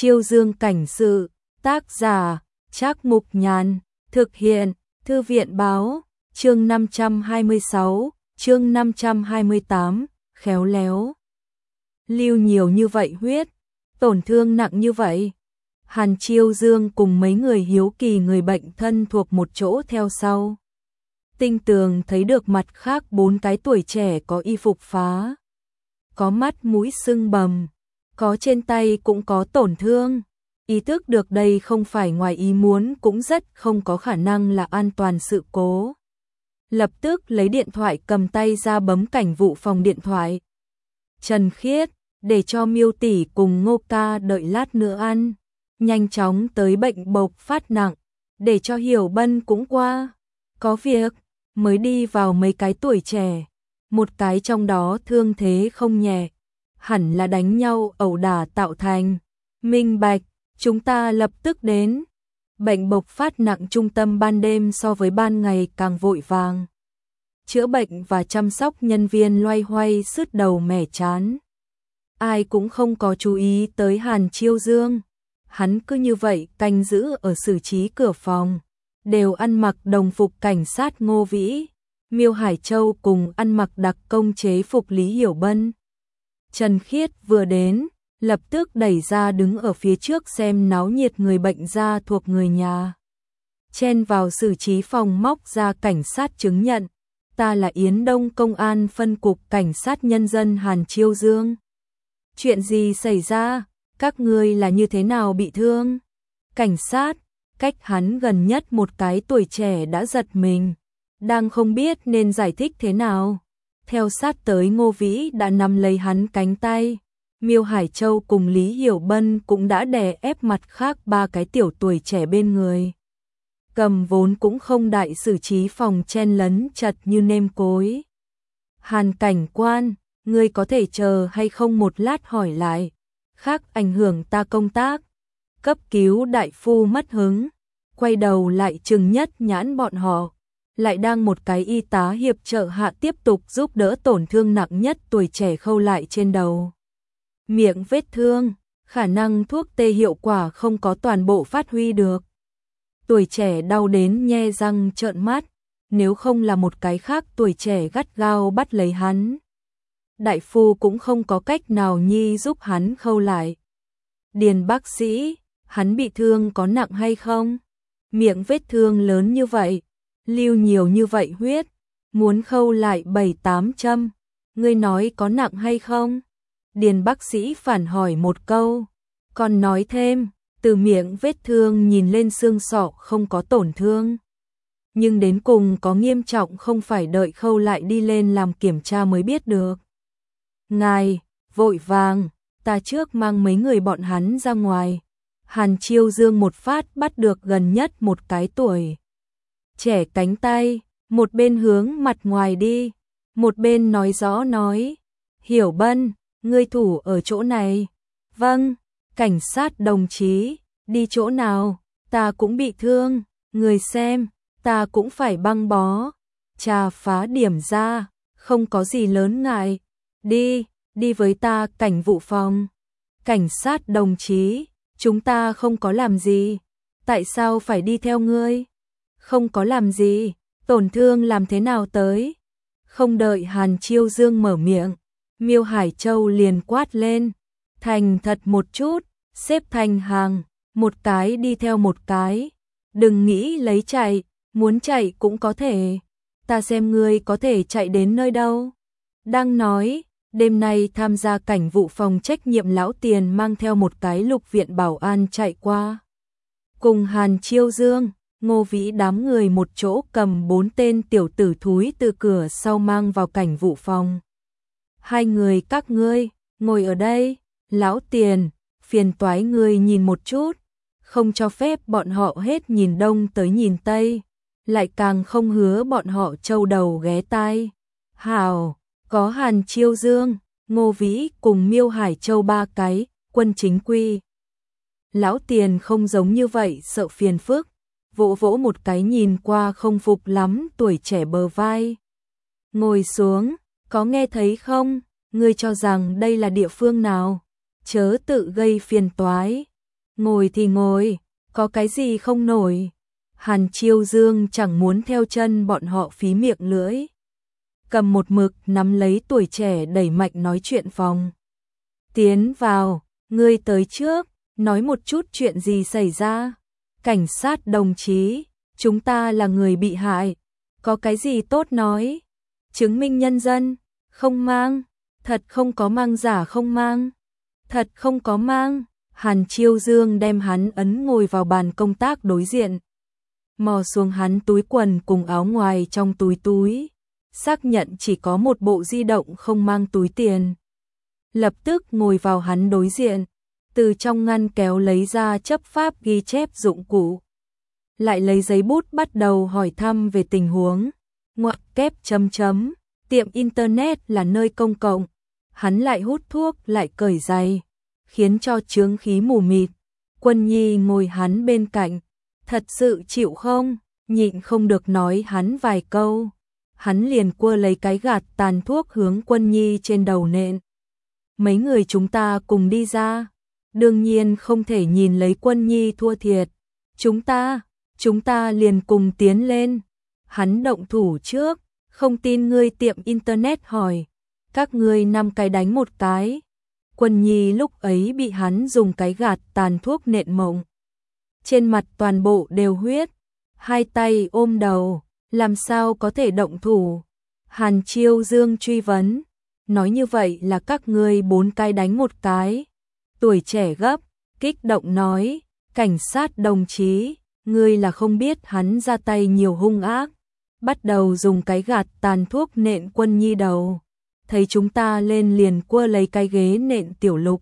Chiêu Dương cảnh sự, tác giả, Trác Mục Nhàn, thực hiện, Thư viện báo, chương 526, chương 528, khéo léo. Lưu nhiều như vậy huyết, tổn thương nặng như vậy. Hàn Chiêu Dương cùng mấy người hiếu kỳ người bệnh thân thuộc một chỗ theo sau. Tinh tường thấy được mặt khác 4 cái tuổi trẻ có y phục phá, có mắt mũi sưng bầm, có trên tay cũng có tổn thương. Ý thức được đây không phải ngoài ý muốn cũng rất không có khả năng là an toàn sự cố. Lập tức lấy điện thoại cầm tay ra bấm cảnh vụ phòng điện thoại. Trần Khiết, để cho Miêu tỷ cùng Ngô ca đợi lát nữa ăn. Nhanh chóng tới bệnh bộc phát nặng, để cho Hiểu Bân cũng qua. Có việc, mới đi vào mấy cái tuổi trẻ. Một cái trong đó thương thế không nhẹ, hẳn là đánh nhau ẩu đả tạo thành. Minh bạch, chúng ta lập tức đến. Bệnh bộc phát nặng trung tâm ban đêm so với ban ngày càng vội vàng. Chữa bệnh và chăm sóc nhân viên loay hoay sứt đầu mẻ chán. Ai cũng không có chú ý tới Hàn Chiêu Dương. Hắn cứ như vậy canh giữ ở xử trí cửa phòng, đều ăn mặc đồng phục cảnh sát Ngô Vĩ. Miêu Hải Châu cùng ăn mặc đặc công chế phục Lý Hiểu Bân. Trần Khiết vừa đến, lập tức đẩy ra đứng ở phía trước xem náo nhiệt người bệnh ra thuộc người nhà. Chen vào xử trí phòng móc ra cảnh sát chứng nhận. Ta là Yến Đông Công an phân cục cảnh sát nhân dân Hàn Chiêu Dương. Chuyện gì xảy ra? Các ngươi là như thế nào bị thương? Cảnh sát, cách hắn gần nhất một cái tuổi trẻ đã giật mình, đang không biết nên giải thích thế nào. Theo sát tới Ngô Vĩ đã nắm lấy hắn cánh tay. Miêu Hải Châu cùng Lý Hiểu Bân cũng đã đè ép mặt khác 3 cái tiểu tuổi trẻ bên người. Cầm vốn cũng không đại xử trí phòng chen lấn chật như nêm cối. Hàn cảnh quan, ngươi có thể chờ hay không một lát hỏi lại, khác ảnh hưởng ta công tác. Cấp cứu đại phu mất hứng, quay đầu lại trừng nhất nhãn bọn họ. Lại đang một cái y tá hiệp trợ hạ tiếp tục giúp đỡ tổn thương nặng nhất tuổi trẻ khâu lại trên đầu. Miệng vết thương, khả năng thuốc tê hiệu quả không có toàn bộ phát huy được. Tuổi trẻ đau đến nhe răng trợn mắt, nếu không là một cái khác tuổi trẻ gắt gao bắt lấy hắn. Đại phu cũng không có cách nào nhi giúp hắn khâu lại. Điền bác sĩ, hắn bị thương có nặng hay không? Miệng vết thương lớn như vậy, lưu nhiều như vậy huyết, muốn khâu lại 7-8 châm, ngươi nói có nặng hay không? Điền bác sĩ phản hỏi một câu, còn nói thêm, từ miệng vết thương nhìn lên xương sọ không có tổn thương. Nhưng đến cùng có nghiêm trọng không phải đợi khâu lại đi lên làm kiểm tra mới biết được. Ngài, vội vàng, ta trước mang mấy người bọn hắn ra ngoài. Hàn Chiêu Dương một phát bắt được gần nhất một cái tuổi trẻ cánh tay, một bên hướng mặt ngoài đi, một bên nói rõ nói, Hiểu Bân, ngươi thủ ở chỗ này. Vâng, cảnh sát đồng chí, đi chỗ nào, ta cũng bị thương, người xem, ta cũng phải băng bó, trà phá điểm ra, không có gì lớn ngại, đi với ta cảnh vụ phòng. Cảnh sát đồng chí, chúng ta không có làm gì, tại sao phải đi theo ngươi? Không có làm gì, tổn thương làm thế nào tới? Không đợi Hàn Chiêu Dương mở miệng, Miêu Hải Châu liền quát lên, thành thật một chút, xếp thành hàng, một cái đi theo một cái, đừng nghĩ lấy chạy, muốn chạy cũng có thể, ta xem ngươi có thể chạy đến nơi đâu. Đang nói, đêm nay tham gia cảnh vụ phòng trách nhiệm lão Tiền mang theo một cái lục viện bảo an chạy qua. Cùng Hàn Chiêu Dương, Ngô Vĩ đám người một chỗ cầm 4 tên tiểu tử thúi từ cửa sau mang vào cảnh vụ phòng. Hai người các ngươi, ngồi ở đây, lão Tiền, phiền toái ngươi nhìn một chút, không cho phép bọn họ hết nhìn đông tới nhìn tây, lại càng không hứa bọn họ trâu đầu ghé tai. Hảo, có Hàn Chiêu Dương, Ngô Vĩ cùng Miêu Hải Châu 3 cái, quân chính quy. Lão Tiền không giống như vậy sợ phiền phức, vỗ vỗ một cái nhìn qua không phục lắm tuổi trẻ bờ vai. Ngồi xuống, có nghe thấy không? Ngươi cho rằng đây là địa phương nào? Chớ tự gây phiền toái. Ngồi thì ngồi, có cái gì không nổi. Hàn Chiêu Dương chẳng muốn theo chân bọn họ phí miệng lưỡi. Cầm một mực nắm lấy Tuổi Trẻ đẩy mạnh nói chuyện phòng. Tiến vào, ngươi tới trước, nói một chút chuyện gì xảy ra. Cảnh sát đồng chí, chúng ta là người bị hại, có cái gì tốt nói. Chứng minh nhân dân, không mang, thật không có mang, giả không mang, thật không có mang. Hàn Chiêu Dương đem hắn ấn ngồi vào bàn công tác đối diện. Mò xuống hắn túi quần cùng áo ngoài trong túi, xác nhận chỉ có một bộ di động không mang túi tiền. Lập tức ngồi vào hắn đối diện, từ trong ngăn kéo lấy ra chấp pháp ghi chép dụng cụ. Lại lấy giấy bút bắt đầu hỏi thăm về tình huống. Ngoặc kép chấm chấm, tiệm internet là nơi công cộng. Hắn lại hút thuốc lại cởi giày, khiến cho chướng khí mù mịt. Quân Nhi ngồi hắn bên cạnh, thật sự chịu không, nhịn không được nói hắn vài câu. Hắn liền cua lấy cái gạt tàn thuốc hướng Quân Nhi trên đầu nện. Mấy người chúng ta cùng đi ra, đương nhiên không thể nhìn lấy Quân Nhi thua thiệt. Chúng ta liền cùng tiến lên. Hắn động thủ trước, không tin ngươi tiệm internet hỏi. Các ngươi 5 cái đánh một cái. Quân Nhi lúc ấy bị hắn dùng cái gạt tàn thuốc nện mộng. Trên mặt toàn bộ đều huyết, hai tay ôm đầu, làm sao có thể động thủ. Hàn Chiêu Dương truy vấn, nói như vậy là các ngươi 4 cái đánh một cái. Tuổi Trẻ gấp, kích động nói, cảnh sát đồng chí, ngươi là không biết hắn ra tay nhiều hung ác. Bắt đầu dùng cái gạt tàn thuốc nện Quân Nhi đầu. Thấy chúng ta lên liền cua lấy cái ghế nện Tiểu Lục.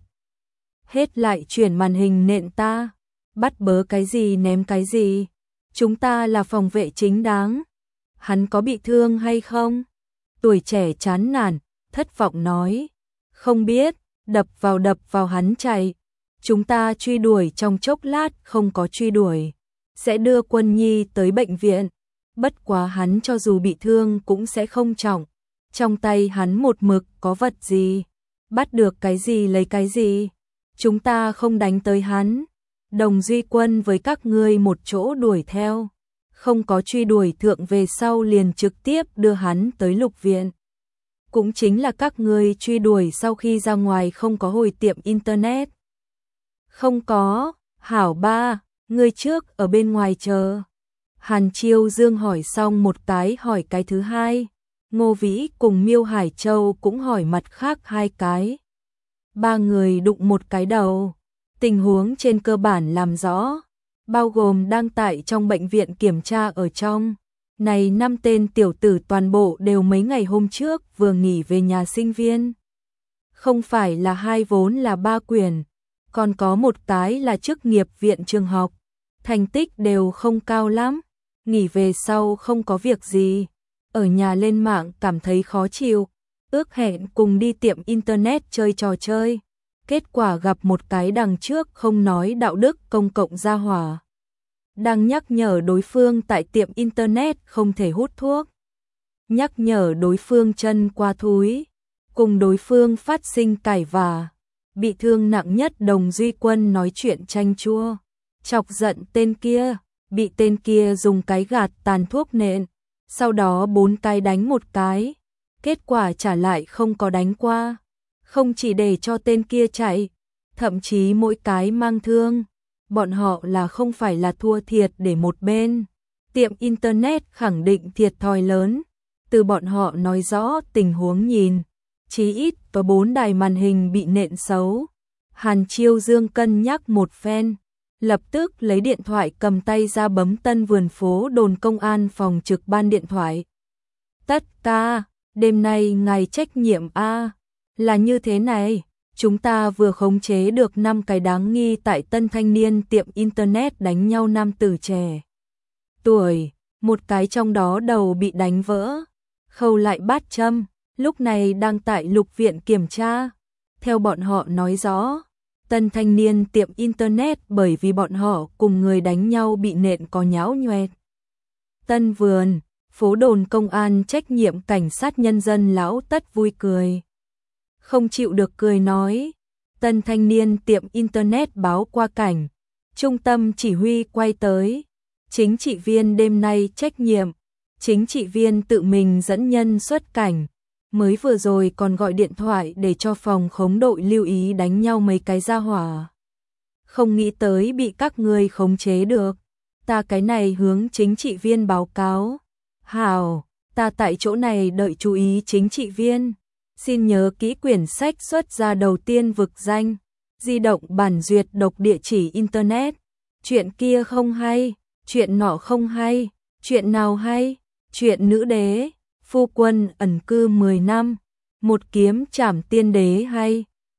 Hết lại chuyển màn hình nện ta. Bắt bớ cái gì ném cái gì. Chúng ta là phòng vệ chính đáng. Hắn có bị thương hay không? Tuổi Trẻ chán nản, thất vọng nói. Không biết, đập vào hắn chạy. Chúng ta truy đuổi trong chốc lát, không có truy đuổi sẽ đưa Quân Nhi tới bệnh viện. Bất quá hắn cho dù bị thương cũng sẽ không trọng. Trong tay hắn một mực có vật gì, bắt được cái gì lấy cái gì. Chúng ta không đánh tới hắn. Đồng Duy Quân với các ngươi một chỗ đuổi theo, không có truy đuổi thượng về sau liền trực tiếp đưa hắn tới Lục viện. Cũng chính là các ngươi truy đuổi sau khi ra ngoài không có hồi tiệm internet. Không có, hảo ba, ngươi trước ở bên ngoài chờ. Hàn Chiêu Dương hỏi xong một cái hỏi cái thứ hai. Ngô Vĩ cùng Miêu Hải Châu cũng hỏi mặt khác 2 cái. 3 người đụng một cái đầu. Tình huống trên cơ bản làm rõ, bao gồm đang tại trong bệnh viện kiểm tra ở trong. Này 5 tên tiểu tử toàn bộ đều mấy ngày hôm trước vừa nghỉ về nhà sinh viên. Không phải là 2 vốn là 3 quyển, còn có một cái là chức nghiệp viện trường học. Thành tích đều không cao lắm, nghỉ về sau không có việc gì. Ở nhà lên mạng cảm thấy khó chịu, ước hẹn cùng đi tiệm internet chơi trò chơi. Kết quả gặp một cái đằng trước không nói đạo đức công cộng gia hỏa. Đang nhắc nhở đối phương tại tiệm internet không thể hút thuốc. Nhắc nhở đối phương chân qua thúi. Cùng đối phương phát sinh cãi vã. Bị thương nặng nhất Đồng Duy Quân nói chuyện chanh chua. Chọc giận tên kia, bị tên kia dùng cái gạt tàn thuốc nện. Sau đó 4 cái đánh một cái. Kết quả trả lại không có đánh qua. Không chỉ để cho tên kia chạy, thậm chí mỗi cái mang thương. Bọn họ là không phải là thua thiệt để một bên. Tiệm internet khẳng định thiệt thòi lớn. Từ bọn họ nói rõ tình huống nhìn. Chí ít có 4 đài màn hình bị nện xấu. Hàn Chiêu Dương cân nhắc một phen. Lập tức lấy điện thoại cầm tay ra bấm Tân Vườn phố đồn công an phòng trực ban điện thoại. Tất ca, đêm nay ngài trách nhiệm A. Là như thế này, chúng ta vừa khống chế được 5 cái đáng nghi tại Tân Thanh Niên tiệm internet đánh nhau nam tử trẻ tuổi, một cái trong đó đầu bị đánh vỡ, khâu lại bát châm, lúc này đang tại Lục viện kiểm tra. Theo bọn họ nói rõ, Tân Thanh Niên tiệm internet bởi vì bọn họ cùng người đánh nhau bị nện có nhão nhoẹt. Tân Vườn, phố đồn công an trách nhiệm cảnh sát nhân dân lão Tất vui cười. Không chịu được cười nói, Tân Thanh Niên tiệm internet báo qua cảnh, Trung tâm chỉ huy quay tới. Chính trị viên đêm nay trách nhiệm. Chính trị viên tự mình dẫn nhân xuất cảnh. Mới vừa rồi còn gọi điện thoại để cho phòng khống đội lưu ý đánh nhau mấy cái gia hỏa. Không nghĩ tới bị các ngươi khống chế được. Ta cái này hướng chính trị viên báo cáo. Hảo, ta tại chỗ này đợi chú ý chính trị viên. Xin nhớ kỹ quyển sách xuất ra đầu tiên vực danh. Di động bản duyệt độc địa chỉ internet. Chuyện kia không hay, chuyện nọ không hay, chuyện nào hay? Chuyện nữ đế, phu quân ẩn cư 10 năm, một kiếm trảm tiên đế hay.